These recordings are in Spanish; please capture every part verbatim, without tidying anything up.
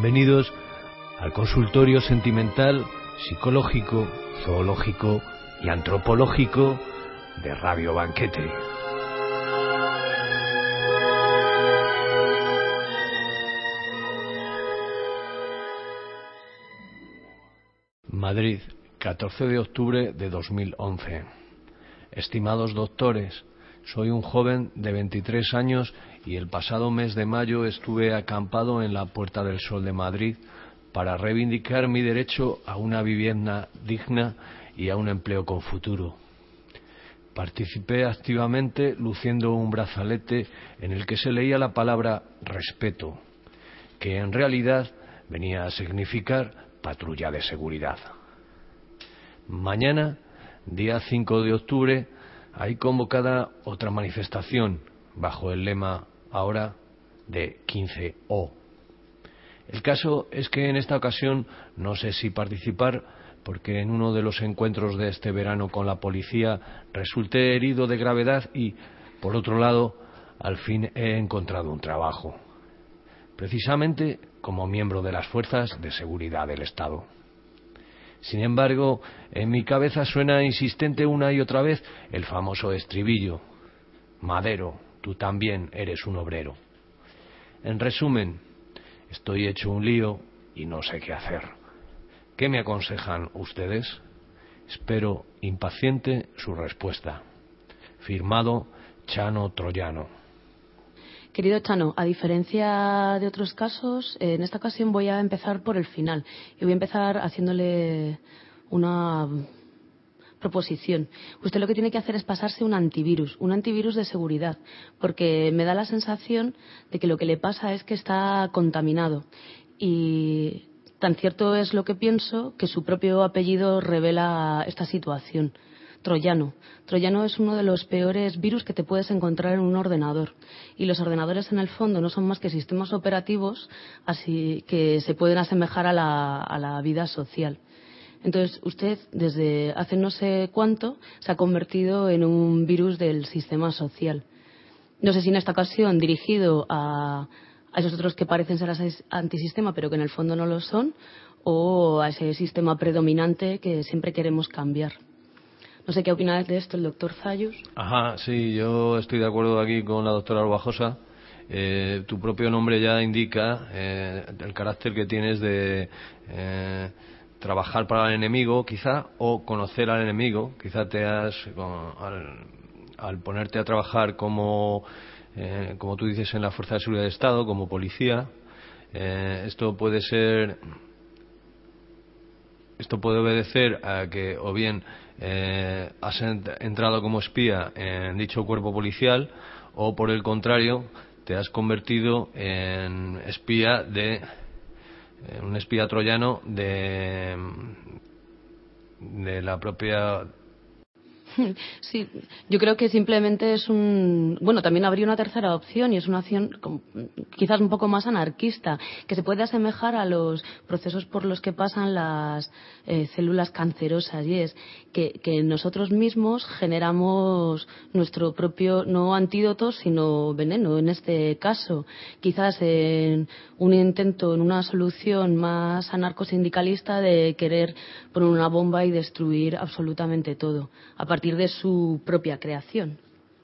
Bienvenidos al consultorio sentimental, psicológico, zoológico y antropológico de Radio Banquete. Madrid, catorce de octubre de dos mil once. Estimados doctores, soy un joven de veintitrés años y el pasado mes de mayo estuve acampado en la Puerta del Sol de Madrid para reivindicar mi derecho a una vivienda digna y a un empleo con futuro. Participé activamente luciendo un brazalete en el que se leía la palabra respeto, que en realidad venía a significar patrulla de seguridad. Mañana, día cinco de octubre, hay convocada otra manifestación bajo el lema ahora de quince O. El caso es que en esta ocasión no sé si participar porque en uno de los encuentros de este verano con la policía resulté herido de gravedad y, por otro lado, al fin he encontrado un trabajo, precisamente como miembro de las fuerzas de seguridad del Estado. Sin embargo, en mi cabeza suena insistente una y otra vez el famoso estribillo: Madero, tú también eres un obrero. En resumen, estoy hecho un lío y no sé qué hacer. ¿Qué me aconsejan ustedes? Espero impaciente su respuesta. Firmado Chano Troyano. Querido Chano, a diferencia de otros casos, en esta ocasión voy a empezar por el final y voy a empezar haciéndole una proposición. Usted lo que tiene que hacer es pasarse un antivirus, un antivirus de seguridad, porque me da la sensación de que lo que le pasa es que está contaminado y tan cierto es lo que pienso que su propio apellido revela esta situación. Troyano. Troyano es uno de los peores virus que te puedes encontrar en un ordenador. Y los ordenadores en el fondo no son más que sistemas operativos así que se pueden asemejar a la, a la vida social. Entonces usted desde hace no sé cuánto se ha convertido en un virus del sistema social. No sé si en esta ocasión dirigido a, a esos otros que parecen ser antisistema pero que en el fondo no lo son, o a ese sistema predominante que siempre queremos cambiar. No sé qué opina de esto el doctor Zayus. Ajá, sí, yo estoy de acuerdo aquí con la doctora Orbajosa. Eh, tu propio nombre ya indica eh, el carácter que tienes de eh, trabajar para el enemigo, quizá, o conocer al enemigo. Quizá te has, al, al ponerte a trabajar como, eh, como tú dices, en la Fuerza de Seguridad del Estado, como policía, eh, esto puede ser... Esto puede obedecer a que o bien eh, has entrado como espía en dicho cuerpo policial o por el contrario te has convertido en espía de en un espía troyano de de la propia. Sí, yo creo que simplemente es un... Bueno, también habría una tercera opción y es una opción quizás un poco más anarquista, que se puede asemejar a los procesos por los que pasan las eh, células cancerosas, y es que, que nosotros mismos generamos nuestro propio, no antídoto, sino veneno en este caso. Quizás en un intento, en una solución más anarcosindicalista de querer poner una bomba y destruir absolutamente todo, a partir de su propia creación.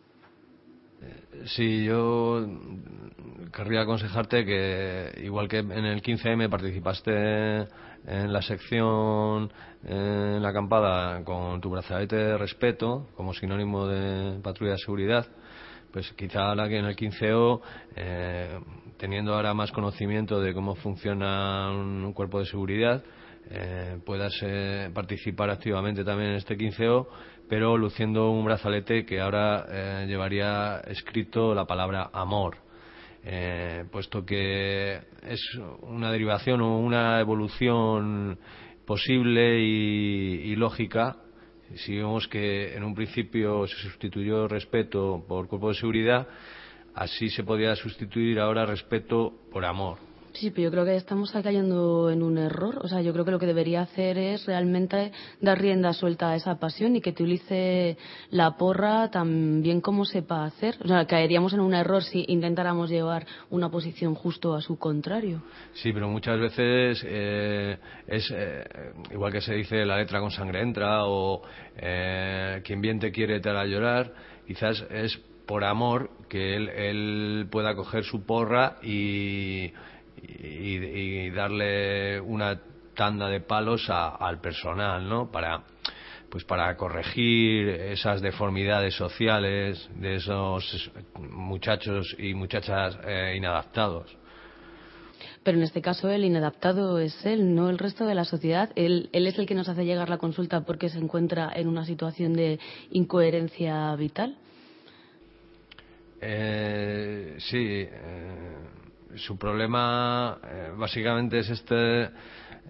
Sí, yo querría aconsejarte que, igual que en el quince eme participaste en la sección en la acampada con tu brazalete de respeto como sinónimo de patrulla de seguridad, pues quizá ahora que en el quince O, eh, teniendo ahora más conocimiento de cómo funciona un cuerpo de seguridad, eh, puedas eh, participar activamente también en este quince O, pero luciendo un brazalete que ahora eh, llevaría escrito la palabra amor, eh, puesto que es una derivación o una evolución posible y, y lógica. Si vemos que en un principio se sustituyó respeto por cuerpo de seguridad, así se podría sustituir ahora respeto por amor. Sí, pero yo creo que estamos cayendo en un error. O sea, yo creo que lo que debería hacer es realmente dar rienda suelta a esa pasión y que utilice la porra tan bien como sepa hacer. O sea, caeríamos en un error si intentáramos llevar una posición justo a su contrario. Sí, pero muchas veces eh, es eh, igual que se dice la letra con sangre entra o eh, quien bien te quiere te hará llorar. Quizás es por amor que él, él pueda coger su porra y Y, y darle una tanda de palos a, al personal, ¿no? Para, pues para corregir esas deformidades sociales de esos muchachos y muchachas eh, inadaptados. Pero en este caso el inadaptado es él, no el resto de la sociedad. Él, él es el que nos hace llegar la consulta porque se encuentra en una situación de incoherencia vital. Eh, sí. Eh, su problema eh, básicamente es este eh,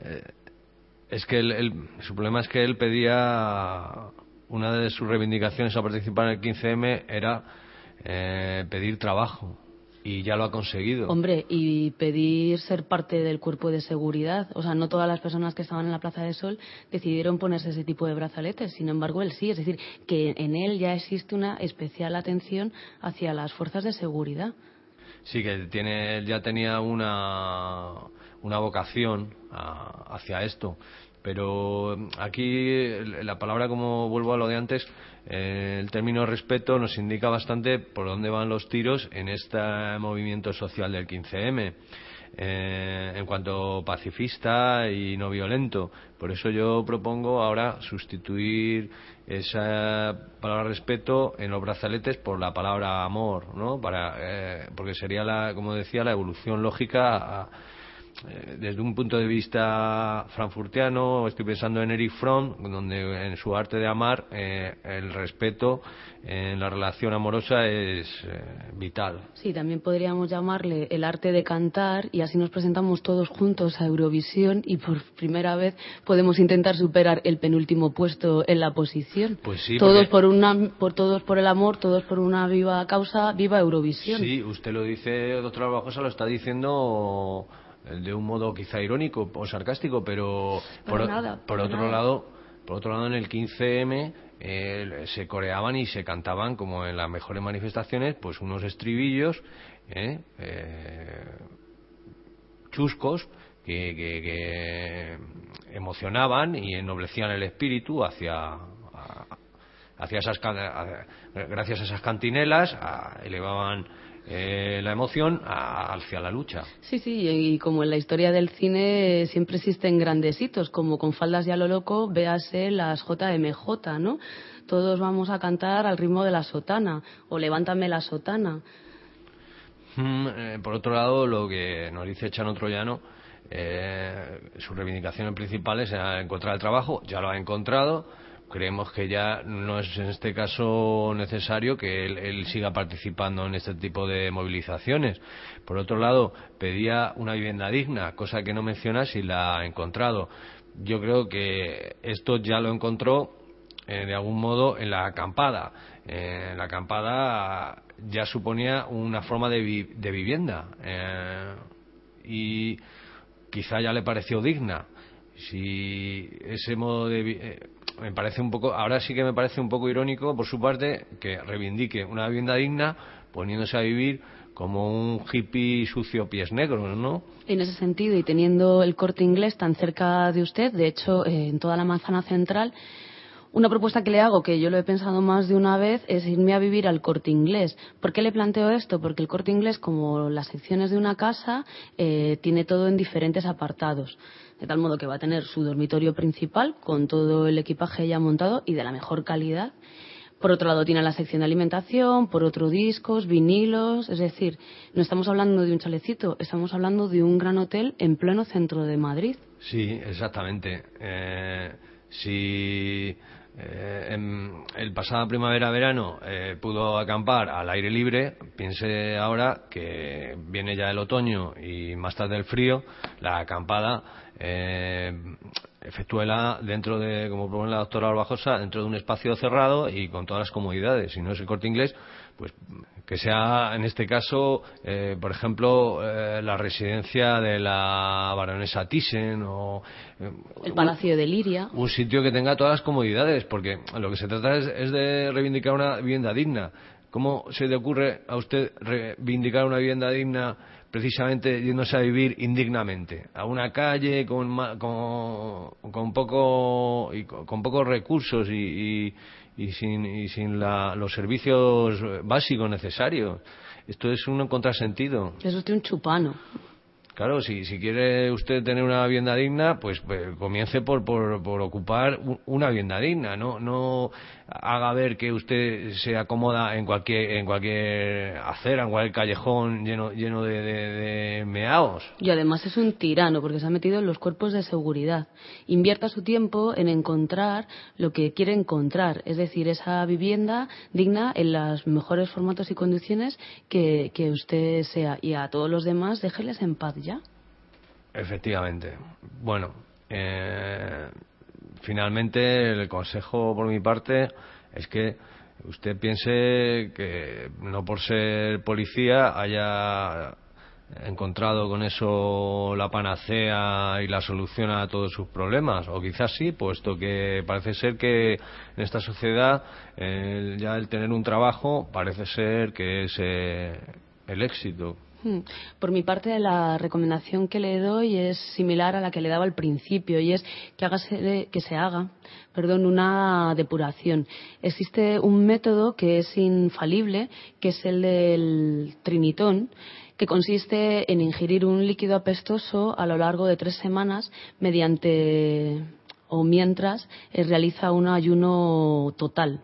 es que él, él, su problema es que él pedía, una de sus reivindicaciones a participar en el quince eme era eh, pedir trabajo y ya lo ha conseguido. Hombre, y pedir ser parte del cuerpo de seguridad. O sea, no todas las personas que estaban en la Plaza de Sol decidieron ponerse ese tipo de brazaletes. Sin embargo, él sí. Es decir, que en él ya existe una especial atención hacia las fuerzas de seguridad. Sí, que tiene, ya tenía una, una vocación a, hacia esto. Pero aquí la palabra, como vuelvo a lo de antes, eh, el término respeto nos indica bastante por dónde van los tiros en este movimiento social del quince eme. Eh, en cuanto pacifista y no violento. Por eso yo propongo ahora sustituir esa palabra respeto en los brazaletes por la palabra amor, ¿no? Para, eh, porque sería, la, como decía, la evolución lógica a, eh, desde un punto de vista frankfurtiano. Estoy pensando en Erich Fromm, donde en su arte de amar eh, el respeto en la relación amorosa es eh, vital. Sí, también podríamos llamarle el arte de cantar, y así nos presentamos todos juntos a Eurovisión y por primera vez podemos intentar superar el penúltimo puesto en la posición. Pues sí, todos porque... por una, por todos por el amor, todos por una viva causa, viva Eurovisión. Sí, usted lo dice, doctora Barbosa, lo está diciendo de un modo quizá irónico o sarcástico, pero por, por, nada, por por otro nada. lado, por otro lado en el quince eme eh, se coreaban y se cantaban, como en las mejores manifestaciones, pues unos estribillos eh, eh, chuscos que, que, que emocionaban y ennoblecían el espíritu hacia hacia esas, gracias a esas cantinelas a, elevaban eh, la emoción a, hacia la lucha. Sí, sí, y como en la historia del cine siempre existen grandes hitos, como con Faldas y a lo loco, véase las J M J, ¿no? Todos vamos a cantar al ritmo de la sotana, o Levántame la sotana. Mm, eh, por otro lado, lo que nos dice Chano Troyano, eh, sus reivindicaciones principales era encontrar el trabajo, ya lo ha encontrado. Creemos que ya no es en este caso necesario que él, él siga participando en este tipo de movilizaciones. Por otro lado, pedía una vivienda digna, cosa que no menciona si la ha encontrado. Yo creo que esto ya lo encontró eh, de algún modo en la acampada. Eh, la acampada ya suponía una forma de, vi de vivienda eh, y quizá ya le pareció digna. Si ese modo de eh, me parece un poco, ahora sí que me parece un poco irónico por su parte que reivindique una vivienda digna poniéndose a vivir como un hippie sucio pies negros, ¿no? En ese sentido, y teniendo el Corte Inglés tan cerca de usted, de hecho, eh, en toda la manzana central, una propuesta que le hago, que yo lo he pensado más de una vez, es irme a vivir al Corte Inglés. ¿Por qué le planteo esto? Porque el Corte Inglés, como las secciones de una casa, eh, tiene todo en diferentes apartados. De tal modo que va a tener su dormitorio principal con todo el equipaje ya montado y de la mejor calidad. Por otro lado tiene la sección de alimentación, por otro discos, vinilos, es decir, no estamos hablando de un chalecito, estamos hablando de un gran hotel en pleno centro de Madrid. Sí, exactamente. Eh, si eh, en el pasado primavera-verano eh, pudo acampar al aire libre, piense ahora que viene ya el otoño y más tarde el frío, la acampada eh, efectúela dentro de, como propone la doctora Barbosa, dentro de un espacio cerrado y con todas las comodidades. Si no es el Corte Inglés, pues que sea en este caso, eh, por ejemplo, eh, la residencia de la baronesa Thyssen o eh, el Palacio un, de Liria. Un sitio que tenga todas las comodidades, porque lo que se trata es, es de reivindicar una vivienda digna. ¿Cómo se le ocurre a usted reivindicar una vivienda digna precisamente yéndose a vivir indignamente a una calle con con, con poco y con, con pocos recursos y, y, y sin y sin la, los servicios básicos necesarios? Esto es un contrasentido. Es usted un chupano. Claro, si, si quiere usted tener una vivienda digna, pues, pues comience por, por, por ocupar una vivienda digna, no, no haga ver que usted se acomoda en cualquier, en cualquier acera, en cualquier callejón lleno, lleno de, de, de meaos. Y además es un tirano porque se ha metido en los cuerpos de seguridad. Invierta su tiempo en encontrar lo que quiere encontrar, es decir, esa vivienda digna en los mejores formatos y condiciones que, que usted sea, y a todos los demás déjeles en paz ya. Efectivamente. Bueno, eh, finalmente el consejo por mi parte es que usted piense que no por ser policía haya encontrado con eso la panacea y la solución a todos sus problemas, o quizás sí, puesto que parece ser que en esta sociedad eh, ya el tener un trabajo parece ser que es eh, el éxito. Por mi parte, la recomendación que le doy es similar a la que le daba al principio, y es que, hágase, que se haga perdón, una depuración. Existe un método que es infalible, que es el del trinitón, que consiste en ingerir un líquido apestoso a lo largo de tres semanas mediante o mientras eh, realiza un ayuno total.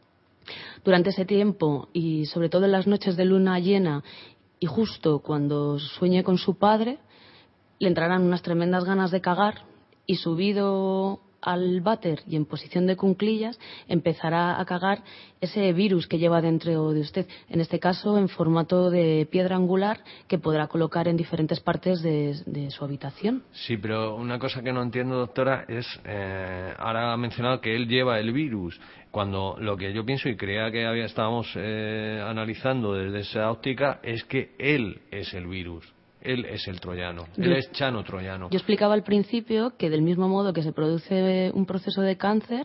Durante ese tiempo, y sobre todo en las noches de luna llena, y justo cuando sueñe con su padre, le entrarán unas tremendas ganas de cagar, y subido al váter y en posición de cuclillas empezará a cagar ese virus que lleva dentro de usted, en este caso en formato de piedra angular, que podrá colocar en diferentes partes de, de su habitación. Sí, pero una cosa que no entiendo, doctora, es, eh, ahora ha mencionado que él lleva el virus, cuando lo que yo pienso y creía que había, estábamos eh, analizando desde esa óptica es que él es el virus. Él es el troyano, yo, él es Chano Troyano. Yo explicaba al principio que del mismo modo que se produce un proceso de cáncer,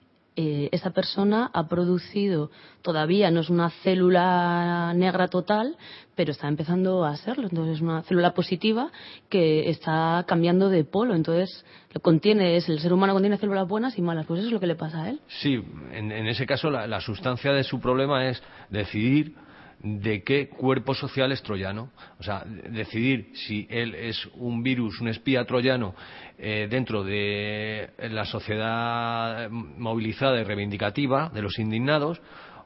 eh, esa persona ha producido, todavía no es una célula negra total, pero está empezando a serlo. Entonces es una célula positiva que está cambiando de polo. Entonces lo contiene, es el ser humano contiene células buenas y malas. Pues eso es lo que le pasa a él. Sí, en, en ese caso la, la sustancia de su problema es decidir de qué cuerpo social es troyano, o sea, decidir si él es un virus, un espía troyano eh, dentro de la sociedad movilizada y reivindicativa de los indignados,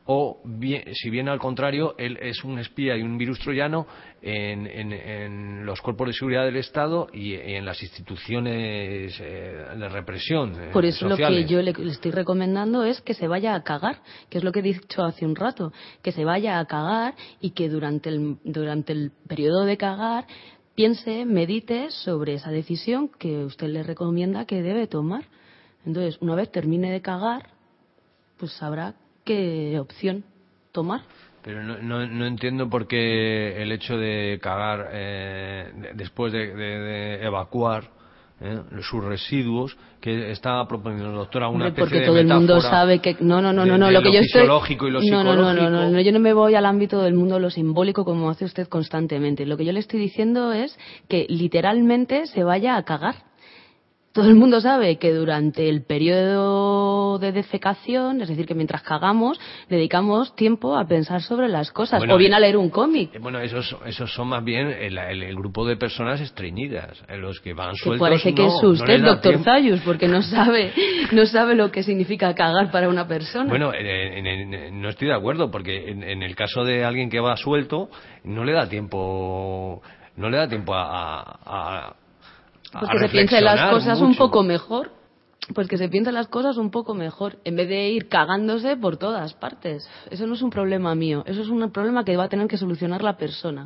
o bien, si bien al contrario, él es un espía y un virus troyano en, en, en los cuerpos de seguridad del Estado y en las instituciones eh, de represión eh, Por eso sociales. Lo que yo le, le estoy recomendando es que se vaya a cagar, que es lo que he dicho hace un rato, que se vaya a cagar y que durante el, durante el periodo de cagar piense, medite sobre esa decisión que usted le recomienda que debe tomar. Entonces, una vez termine de cagar, pues sabrá qué opción tomar. Pero no, no, no entiendo por qué el hecho de cagar eh, de, después de, de, de evacuar eh, sus residuos, que está proponiendo la doctora una Hombre, especie porque todo de el mundo metáfora sabe que no no no de, no no de lo que lo yo estoy fisiológico y lo no, psicológico. no, no, no, no, yo no me voy al ámbito del mundo de lo simbólico como hace usted constantemente. Lo que yo le estoy diciendo es que literalmente se vaya a cagar. Todo el mundo sabe que durante el periodo de defecación, es decir, que mientras cagamos, dedicamos tiempo a pensar sobre las cosas, Bueno, o bien eh, a leer un cómic. Eh, bueno, esos, esos son más bien el, el, el grupo de personas estreñidas, en los que van Que sueltos. parece que no, es usted, no doctor Zayus, porque no sabe, no sabe lo que significa cagar para una persona. Bueno, en, en, en, no estoy de acuerdo, porque en, en el caso de alguien que va suelto, no le da tiempo, no le da tiempo a, a, a Pues que se piense las cosas mucho. un poco mejor. Pues que se piense las cosas un poco mejor, en vez de ir cagándose por todas partes. Eso no es un problema mío, eso es un problema que va a tener que solucionar la persona.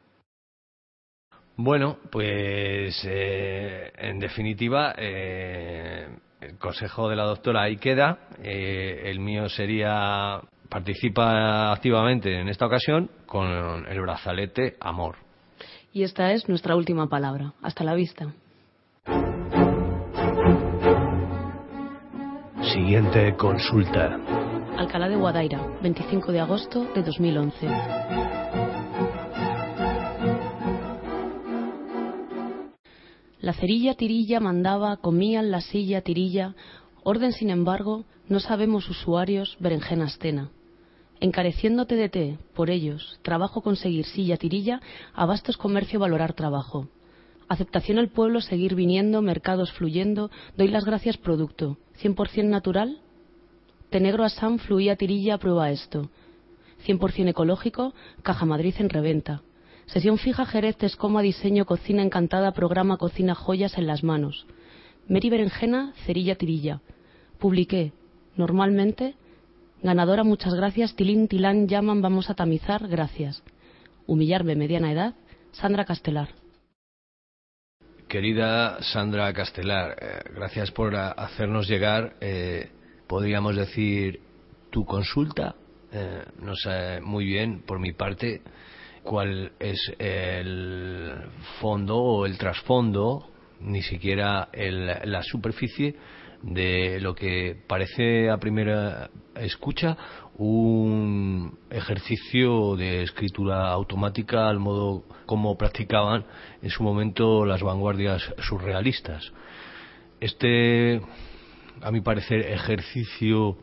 Bueno, pues eh, en definitiva, eh, el consejo de la doctora ahí queda. Eh, el mío sería participa activamente en esta ocasión con el brazalete Amor. Y esta es nuestra última palabra. Hasta la vista. Siguiente consulta. Alcalá de Guadaira, veinticinco de agosto de dos mil once. La cerilla tirilla mandaba, comían la silla tirilla, orden sin embargo, no sabemos usuarios, berenjena estena. Encareciéndote de té, por ellos, trabajo conseguir silla tirilla, abastos comercio valorar trabajo. Aceptación al pueblo seguir viniendo, mercados fluyendo, doy las gracias producto, cien por ciento natural. Tenegro Assam fluía tirilla prueba esto. cien por ciento ecológico, Caja Madrid en reventa. Sesión fija Jerez Tescoma diseño cocina encantada programa cocina joyas en las manos. Meri berenjena cerilla tirilla. Publiqué, normalmente, ganadora muchas gracias, tilín tilán llaman vamos a tamizar, gracias. Humillarme mediana edad, Sandra Castelar. Querida Sandra Castelar, eh, gracias por a, hacernos llegar, eh, podríamos decir, tu consulta. Eh, no sé muy bien, por mi parte, cuál es el fondo o el trasfondo, ni siquiera el, la superficie de lo que parece a primera escucha un ejercicio de escritura automática al modo como practicaban en su momento las vanguardias surrealistas. Este, a mi parecer, ejercicio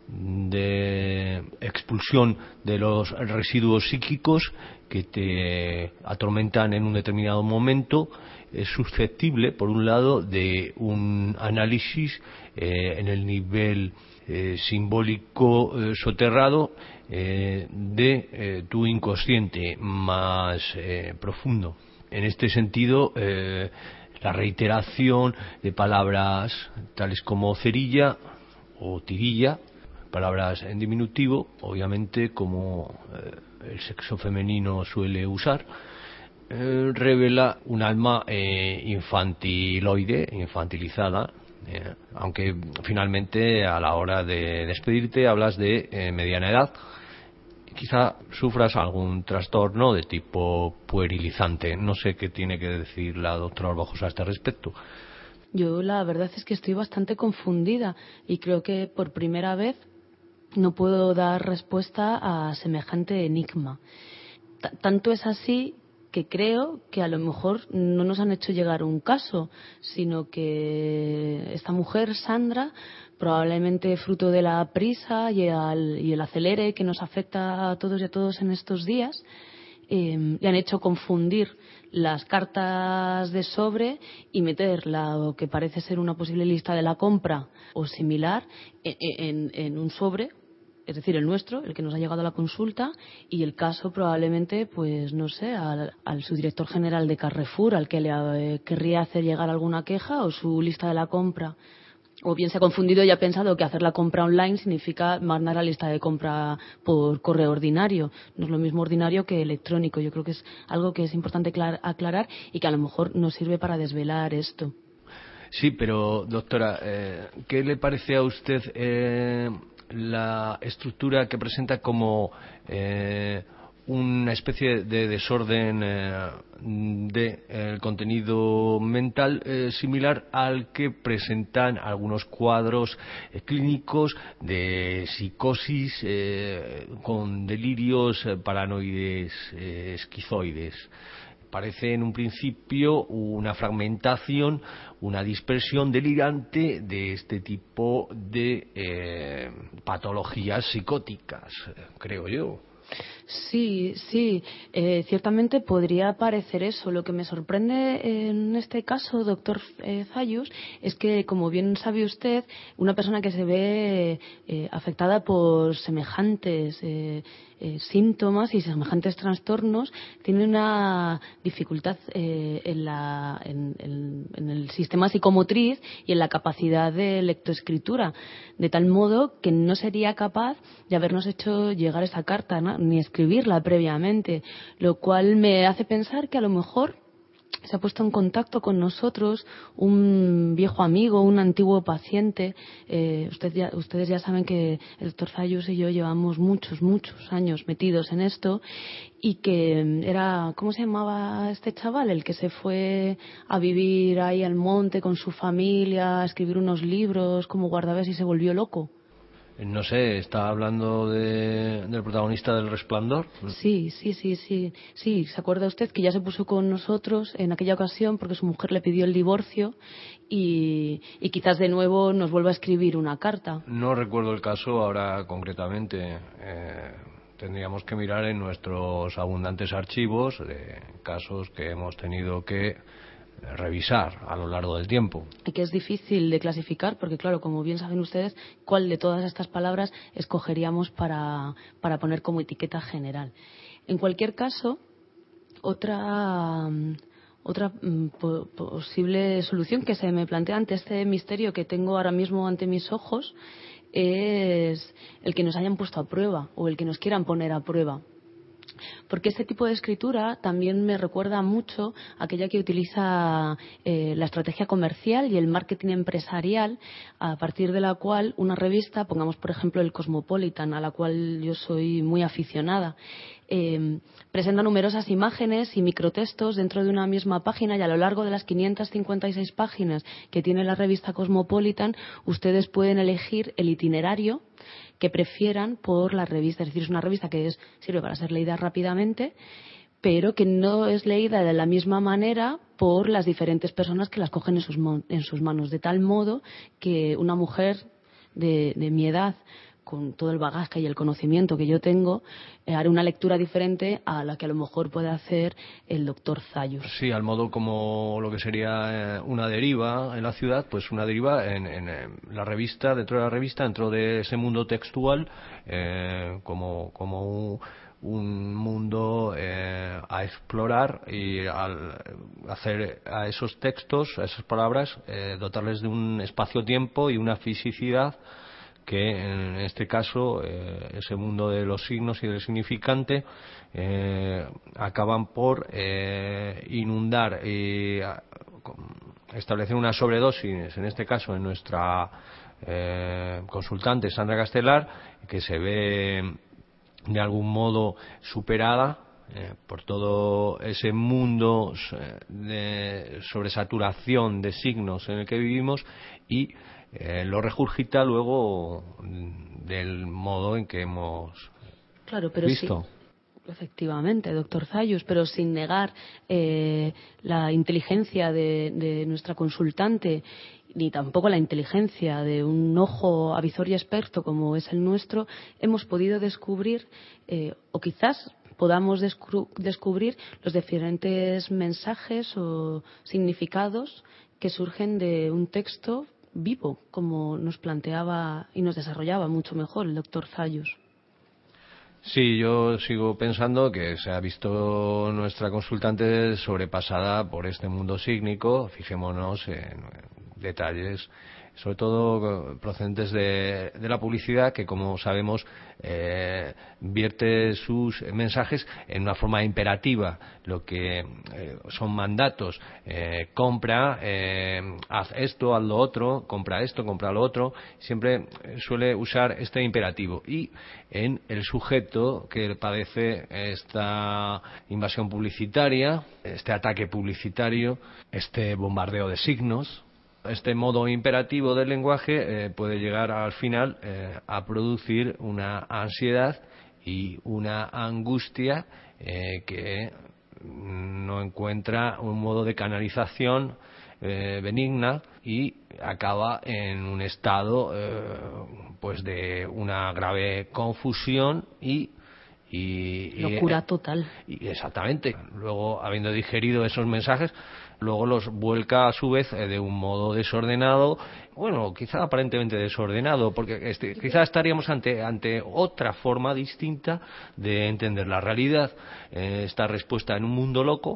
de expulsión de los residuos psíquicos que te atormentan en un determinado momento es susceptible, por un lado, de un análisis eh, en el nivel eh, simbólico eh, soterrado eh, de eh, tu inconsciente más eh, profundo. En este sentido, eh, la reiteración de palabras tales como cerilla o tirilla, palabras en diminutivo, obviamente como eh, el sexo femenino suele usar, eh, revela un alma eh, infantiloide, infantilizada, eh, aunque finalmente a la hora de despedirte hablas de eh, mediana edad. Quizá sufras algún trastorno de tipo puerilizante. No sé qué tiene que decir la doctora Orbajosa a este respecto. Yo la verdad es que estoy bastante confundida y creo que por primera vez no puedo dar respuesta a semejante enigma. T- tanto es así que creo que a lo mejor no nos han hecho llegar un caso, sino que esta mujer, Sandra, probablemente fruto de la prisa y el, y el acelere que nos afecta a todos y a todos en estos días, eh, le han hecho confundir las cartas de sobre y meter lo que parece ser una posible lista de la compra o similar en, en, en un sobre, es decir, el nuestro, el que nos ha llegado a la consulta, y el caso probablemente, pues no sé, al, al subdirector general de Carrefour, al que le eh, querría hacer llegar alguna queja, o su lista de la compra. O bien se ha confundido y ha pensado que hacer la compra online significa mandar la lista de compra por correo ordinario. No es lo mismo ordinario que electrónico. Yo creo que es algo que es importante aclarar y que a lo mejor nos sirve para desvelar esto. Sí, pero doctora, eh, ¿qué le parece a usted eh, la estructura que presenta como eh, una especie de desorden eh, de eh, contenido mental eh, similar al que presentan algunos cuadros eh, clínicos de psicosis eh, con delirios eh, paranoides eh, esquizoides? Parece en un principio una fragmentación, una dispersión delirante de este tipo de eh, patologías psicóticas, creo yo. Sí, sí, eh, ciertamente podría parecer eso. Lo que me sorprende en este caso, doctor eh, Zayus, es que, como bien sabe usted, una persona que se ve eh, afectada por semejantes eh, eh, síntomas y semejantes trastornos tiene una dificultad eh, en, la, en, en, en el sistema psicomotriz y en la capacidad de lectoescritura, de tal modo que no sería capaz de habernos hecho llegar esa carta, ¿no? Ni escribirla previamente, lo cual me hace pensar que a lo mejor se ha puesto en contacto con nosotros un viejo amigo, un antiguo paciente. Eh, usted ya, ustedes ya saben que el doctor Zayus y yo llevamos muchos, muchos años metidos en esto, y que era, ¿cómo se llamaba este chaval? El que se fue a vivir ahí al monte con su familia, a escribir unos libros como guardabés y se volvió loco. No sé, ¿está hablando de, del protagonista del Resplandor? Sí, sí, sí, sí. Sí, ¿se acuerda usted que ya se puso con nosotros en aquella ocasión porque su mujer le pidió el divorcio y, y quizás de nuevo nos vuelva a escribir una carta? No recuerdo el caso ahora concretamente. Eh, tendríamos que mirar en nuestros abundantes archivos de casos que hemos tenido que revisar a lo largo del tiempo. Y que es difícil de clasificar porque, claro, como bien saben ustedes, cuál de todas estas palabras escogeríamos para, para poner como etiqueta general. En cualquier caso, otra, otra po- posible solución que se me plantea ante este misterio que tengo ahora mismo ante mis ojos es el que nos hayan puesto a prueba o el que nos quieran poner a prueba. Porque este tipo de escritura también me recuerda mucho a aquella que utiliza eh, la estrategia comercial y el marketing empresarial, a partir de la cual una revista, pongamos por ejemplo el Cosmopolitan, a la cual yo soy muy aficionada, eh, presenta numerosas imágenes y microtextos dentro de una misma página, y a lo largo de las quinientas cincuenta y seis páginas que tiene la revista Cosmopolitan, ustedes pueden elegir el itinerario que prefieran por la revista. Es decir, es una revista que es, sirve para ser leída rápidamente, pero que no es leída de la misma manera por las diferentes personas que las cogen en sus, en sus manos, de tal modo que una mujer de, de mi edad, con todo el bagaje y el conocimiento que yo tengo, eh, haré una lectura diferente a la que a lo mejor puede hacer el doctor Zayus. Sí, al modo como lo que sería eh, una deriva en la ciudad, pues una deriva en, en, en la revista, dentro de la revista, dentro de ese mundo textual, eh, como, como un, un mundo eh, a explorar, y al hacer a esos textos, a esas palabras, eh, dotarles de un espacio-tiempo y una fisicidad que en este caso eh, ese mundo de los signos y del significante eh, acaban por eh, inundar y a, establecer una sobredosis, en este caso en nuestra eh, consultante Sandra Castelar, que se ve de algún modo superada eh, por todo ese mundo de sobresaturación de signos en el que vivimos, y Eh, lo regurgita luego del modo en que hemos claro, pero visto. Sí, efectivamente, doctor Zayus, pero sin negar eh, la inteligencia de, de nuestra consultante, ni tampoco la inteligencia de un ojo avizor y experto como es el nuestro, hemos podido descubrir, eh, o quizás podamos descru- descubrir los diferentes mensajes o significados que surgen de un texto vivo, como nos planteaba y nos desarrollaba mucho mejor el doctor Zayus. Sí, yo sigo pensando que se ha visto nuestra consultante sobrepasada por este mundo sígnico. Fijémonos en detalles, sobre todo procedentes de, de la publicidad, que como sabemos eh, vierte sus mensajes en una forma imperativa, lo que eh, son mandatos: eh, compra, eh, haz esto, haz lo otro, compra esto, compra lo otro. Siempre suele usar este imperativo, y en el sujeto que padece esta invasión publicitaria, este ataque publicitario, este bombardeo de signos, este modo imperativo del lenguaje eh, puede llegar al final eh, a producir una ansiedad y una angustia eh, que no encuentra un modo de canalización eh, benigna, y acaba en un estado eh, pues de una grave confusión y y locura y, total. Y exactamente. Luego, habiendo digerido esos mensajes, luego los vuelca a su vez eh, de un modo desordenado, bueno, quizá aparentemente desordenado, porque este, quizá estaríamos ante ante otra forma distinta de entender la realidad. Eh, esta respuesta en un mundo loco,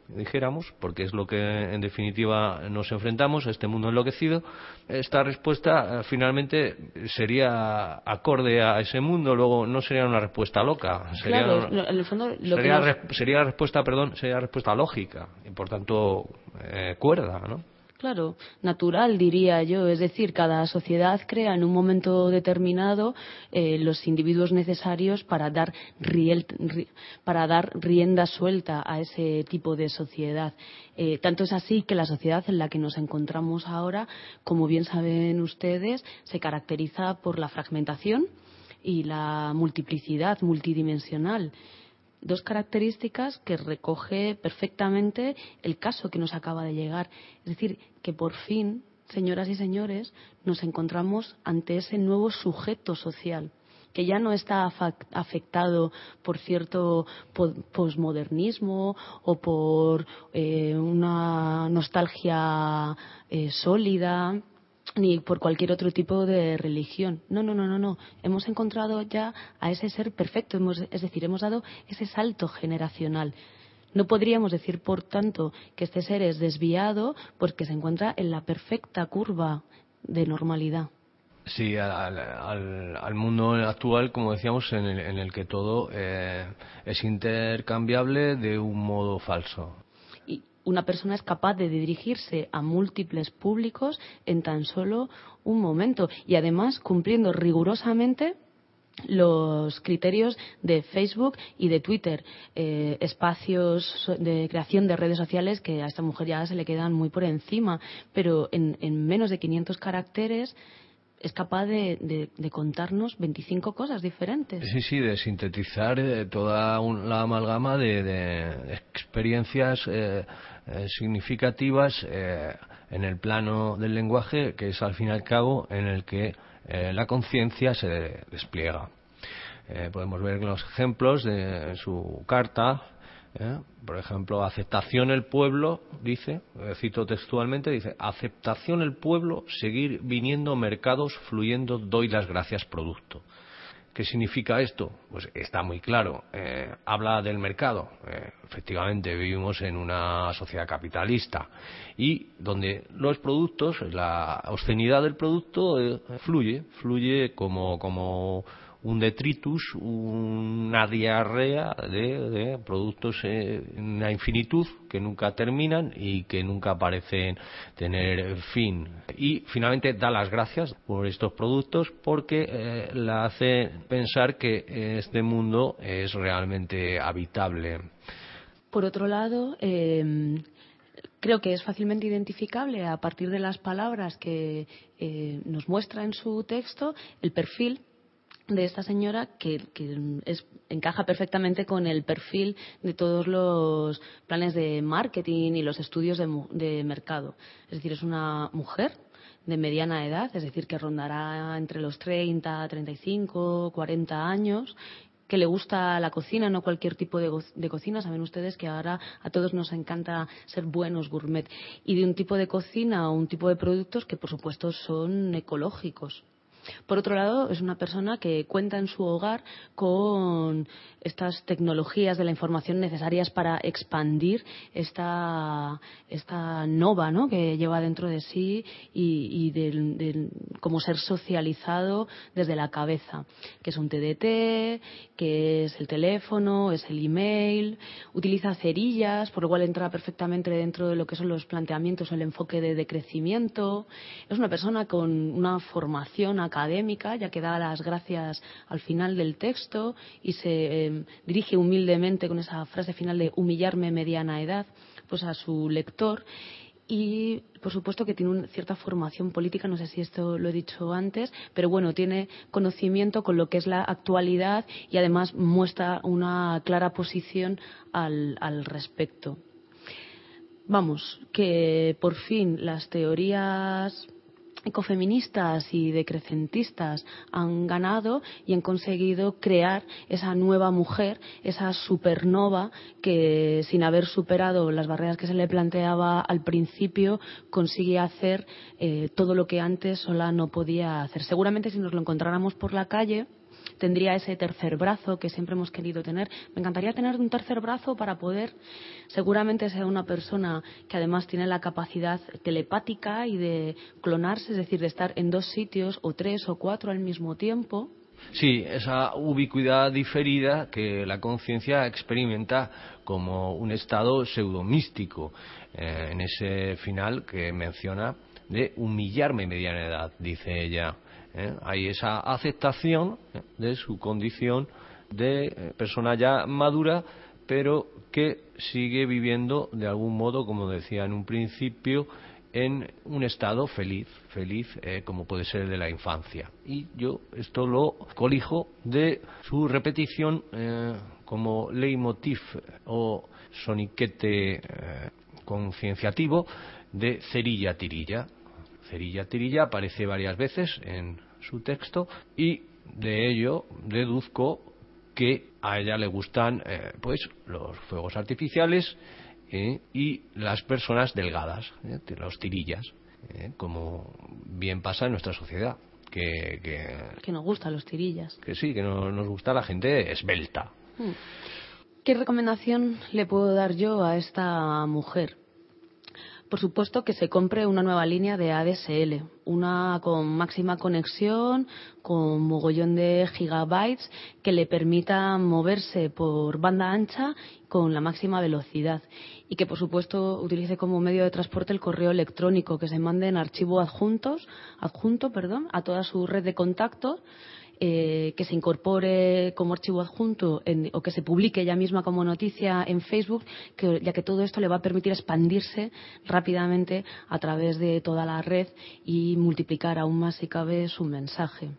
dijéramos, porque es lo que en definitiva nos enfrentamos, este mundo enloquecido, esta respuesta eh, finalmente sería acorde a ese mundo, luego no sería una respuesta loca, sería, claro, en el fondo, lo sería, que nos... re, sería respuesta, perdón, sería respuesta lógica y por tanto eh, cuerda, ¿no? Claro, natural diría yo, es decir, cada sociedad crea en un momento determinado eh, los individuos necesarios para dar riel, ri, para dar rienda suelta a ese tipo de sociedad. Eh, tanto es así que la sociedad en la que nos encontramos ahora, como bien saben ustedes, se caracteriza por la fragmentación y la multiplicidad multidimensional. Dos características que recoge perfectamente el caso que nos acaba de llegar. Es decir, que por fin, señoras y señores, nos encontramos ante ese nuevo sujeto social, que ya no está afectado por cierto posmodernismo o por eh, una nostalgia eh, sólida, ni por cualquier otro tipo de religión. No, no, no, no, no. Hemos encontrado ya a ese ser perfecto, hemos, es decir, hemos dado ese salto generacional. No podríamos decir, por tanto, que este ser es desviado porque se encuentra en la perfecta curva de normalidad. Sí, al, al, al mundo actual, como decíamos, en el, en el que todo eh, es intercambiable de un modo falso. Y una persona es capaz de dirigirse a múltiples públicos en tan solo un momento y además cumpliendo rigurosamente los criterios de Facebook y de Twitter, eh, espacios de creación de redes sociales que a esta mujer ya se le quedan muy por encima, pero en, en menos de quinientos caracteres es capaz de, de, de contarnos veinticinco cosas diferentes. Sí, sí, de sintetizar eh, toda un, la amalgama de, de experiencias eh, eh, significativas eh, en el plano del lenguaje, que es al fin y al cabo en el que eh, la conciencia se despliega. Eh, podemos ver los ejemplos de su carta. ¿Eh? Por ejemplo, aceptación el pueblo, dice, eh, cito textualmente, dice, aceptación el pueblo, seguir viniendo mercados, fluyendo, doy las gracias producto. ¿Qué significa esto? Pues está muy claro. Eh, habla del mercado. Eh, efectivamente, vivimos en una sociedad capitalista y donde los productos, la obscenidad del producto eh, fluye, fluye como, como un detritus, una diarrea de, de productos en una infinitud que nunca terminan y que nunca parecen tener fin. Y finalmente da las gracias por estos productos porque eh, la hace pensar que este mundo es realmente habitable. Por otro lado, eh, creo que es fácilmente identificable a partir de las palabras que eh, nos muestra en su texto el perfil de esta señora que, que es, encaja perfectamente con el perfil de todos los planes de marketing y los estudios de, de mercado. Es decir, es una mujer de mediana edad, es decir, que rondará entre los treinta, treinta y cinco, cuarenta años, que le gusta la cocina, no cualquier tipo de, de cocina. Saben ustedes que ahora a todos nos encanta ser buenos gourmet. Y de un tipo de cocina o un tipo de productos que, por supuesto, son ecológicos. Por otro lado, es una persona que cuenta en su hogar con estas tecnologías de la información necesarias para expandir esta, esta nova, ¿no?, que lleva dentro de sí y, y del, del, como ser socializado desde la cabeza, que es un T D T, que es el teléfono, es el email, utiliza cerillas, por lo cual entra perfectamente dentro de lo que son los planteamientos o el enfoque de decrecimiento. Es una persona con una formación académica, ya que da las gracias al final del texto y se eh, dirige humildemente con esa frase final de humillarme mediana edad, pues a su lector. Y por supuesto que tiene una cierta formación política, no sé si esto lo he dicho antes, pero bueno, tiene conocimiento con lo que es la actualidad y además muestra una clara posición al, al respecto. Vamos, que por fin las teorías ecofeministas y decrecentistas han ganado y han conseguido crear esa nueva mujer, esa supernova que, sin haber superado las barreras que se le planteaba al principio, consigue hacer eh, todo lo que antes sola no podía hacer. Seguramente si nos lo encontráramos por la calle tendría ese tercer brazo que siempre hemos querido tener. Me encantaría tener un tercer brazo para poder, seguramente sea una persona que además tiene la capacidad telepática y de clonarse, es decir, de estar en dos sitios o tres o cuatro al mismo tiempo. Sí, esa ubicuidad diferida que la conciencia experimenta como un estado pseudomístico, eh, en ese final que menciona de humillarme mediana edad, dice ella. ¿eh? Hay esa aceptación ¿eh? de su condición de eh, persona ya madura, pero que sigue viviendo de algún modo, como decía en un principio, en un estado feliz, feliz eh, como puede ser el de la infancia. Y yo esto lo colijo de su repetición eh, como leitmotiv o soniquete eh, concienciativo de Cerilla Tirilla. Cerilla Tirilla aparece varias veces en su texto y de ello deduzco que a ella le gustan eh, pues los fuegos artificiales eh, y las personas delgadas, eh, los tirillas, eh, como bien pasa en nuestra sociedad. Que, que, que nos gustan los tirillas. Que sí, que no, nos gusta la gente esbelta. Hmm. ¿Qué recomendación le puedo dar yo a esta mujer? Por supuesto que se compre una nueva línea de A D S L, una con máxima conexión, con mogollón de gigabytes, que le permita moverse por banda ancha con la máxima velocidad y que por supuesto utilice como medio de transporte el correo electrónico, que se manden archivos adjuntos, adjunto, perdón, a toda su red de contactos. Eh, que se incorpore como archivo adjunto en, o que se publique ella misma como noticia en Facebook, que, ya que todo esto le va a permitir expandirse rápidamente a través de toda la red y multiplicar aún más, si cabe, su mensaje.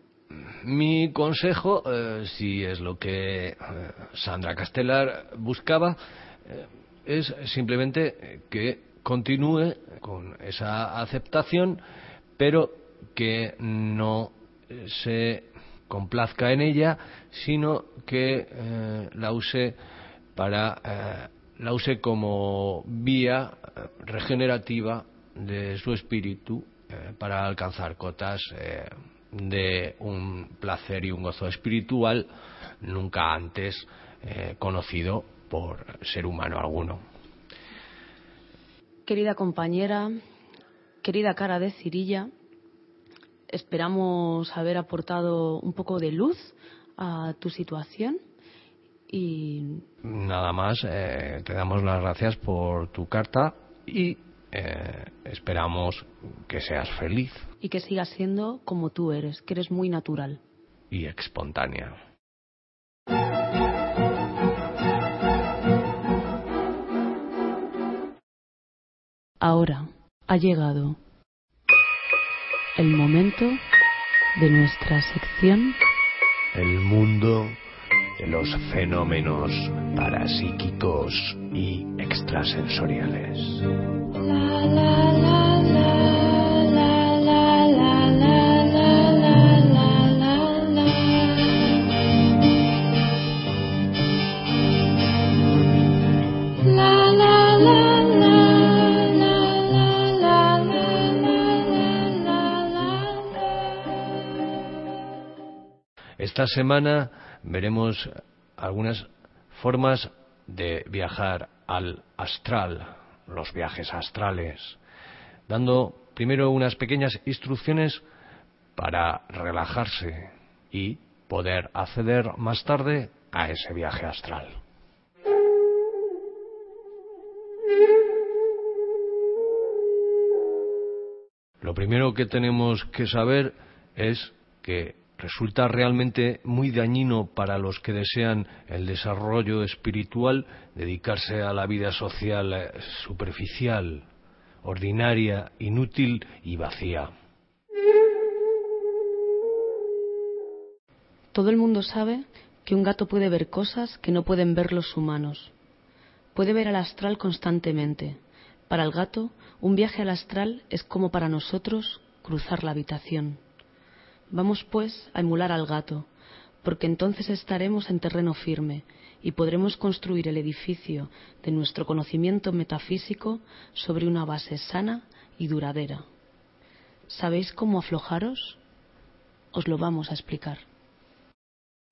Mi consejo, eh, si es lo que eh, Sandra Castelar buscaba, eh, es simplemente que continúe con esa aceptación, pero que no se complazca en ella, sino que eh, la use para eh, la use como vía eh, regenerativa de su espíritu eh, para alcanzar cotas eh, de un placer y un gozo espiritual nunca antes eh, conocido por ser humano alguno. Querida compañera, querida cara de Cirilla, esperamos haber aportado un poco de luz a tu situación y... Nada más, eh, te damos las gracias por tu carta y eh, esperamos que seas feliz. Y que sigas siendo como tú eres, que eres muy natural. Y espontánea. Ahora ha llegado el momento de nuestra sección El mundo de los fenómenos parapsíquicos y extrasensoriales. La, la, la, la, la, la, la, la, la, la, la, la. La, la, la, la, la, la, la, la, la. Esta semana veremos algunas formas de viajar al astral, los viajes astrales, dando primero unas pequeñas instrucciones para relajarse y poder acceder más tarde a ese viaje astral. Lo primero que tenemos que saber es que resulta realmente muy dañino para los que desean el desarrollo espiritual dedicarse a la vida social superficial, ordinaria, inútil y vacía. Todo el mundo sabe que un gato puede ver cosas que no pueden ver los humanos. Puede ver al astral constantemente. Para el gato, un viaje al astral es como para nosotros cruzar la habitación. Vamos, pues, a emular al gato, porque entonces estaremos en terreno firme y podremos construir el edificio de nuestro conocimiento metafísico sobre una base sana y duradera. ¿Sabéis cómo aflojaros? Os lo vamos a explicar.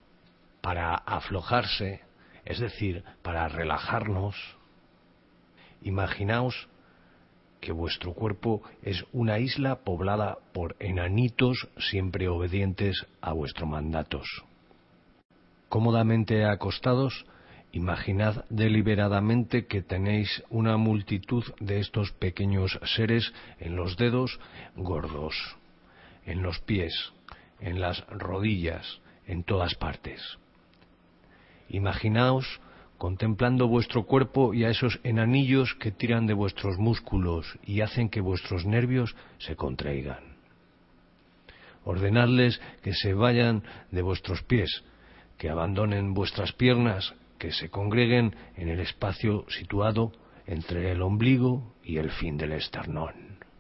para aflojarse, es decir, para relajarnos. Imaginaos que vuestro cuerpo es una isla poblada por enanitos siempre obedientes a vuestros mandatos. Cómodamente acostados, imaginad deliberadamente que tenéis una multitud de estos pequeños seres en los dedos gordos, en los pies, en las rodillas, en todas partes. Imaginaos contemplando vuestro cuerpo y a esos enanillos que tiran de vuestros músculos y hacen que vuestros nervios se contraigan. Ordenadles que se vayan de vuestros pies, que abandonen vuestras piernas, que se congreguen en el espacio situado entre el ombligo y el fin del esternón.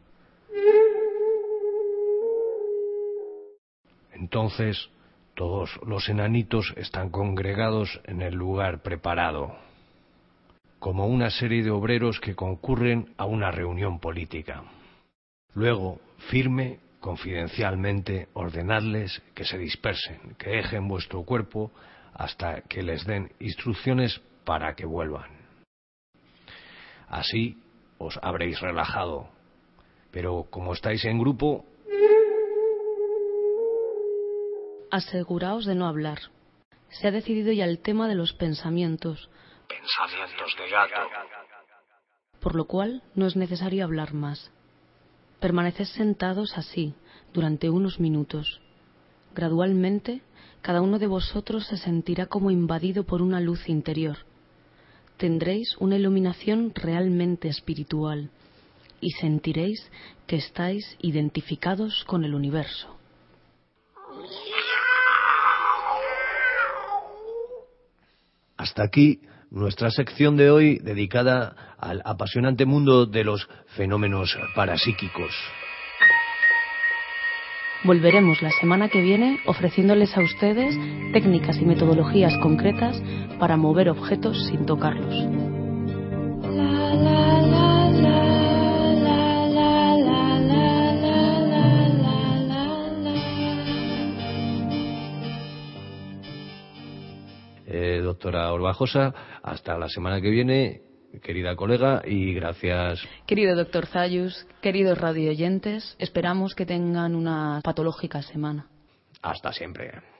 Entonces, todos los enanitos están congregados en el lugar preparado, como una serie de obreros que concurren a una reunión política. Luego, firme, confidencialmente, ordenadles que se dispersen, que dejen vuestro cuerpo hasta que les den instrucciones para que vuelvan. Así os habréis relajado, pero como estáis en grupo, aseguraos de no hablar. Se ha decidido ya el tema de los pensamientos. Pensamientos de gato. Por lo cual no es necesario hablar más. Permaneced sentados así durante unos minutos. Gradualmente, cada uno de vosotros se sentirá como invadido por una luz interior. Tendréis una iluminación realmente espiritual y sentiréis que estáis identificados con el universo. Hasta aquí nuestra sección de hoy dedicada al apasionante mundo de los fenómenos parapsíquicos. Volveremos la semana que viene ofreciéndoles a ustedes técnicas y metodologías concretas para mover objetos sin tocarlos. La, la, la, la, la, la, la, la, la, la, la, la. Eh, doctora Orbajosa, hasta la semana que viene, querida colega, y gracias. Querido doctor Zayus, queridos radioyentes, esperamos que tengan una patológica semana. Hasta siempre.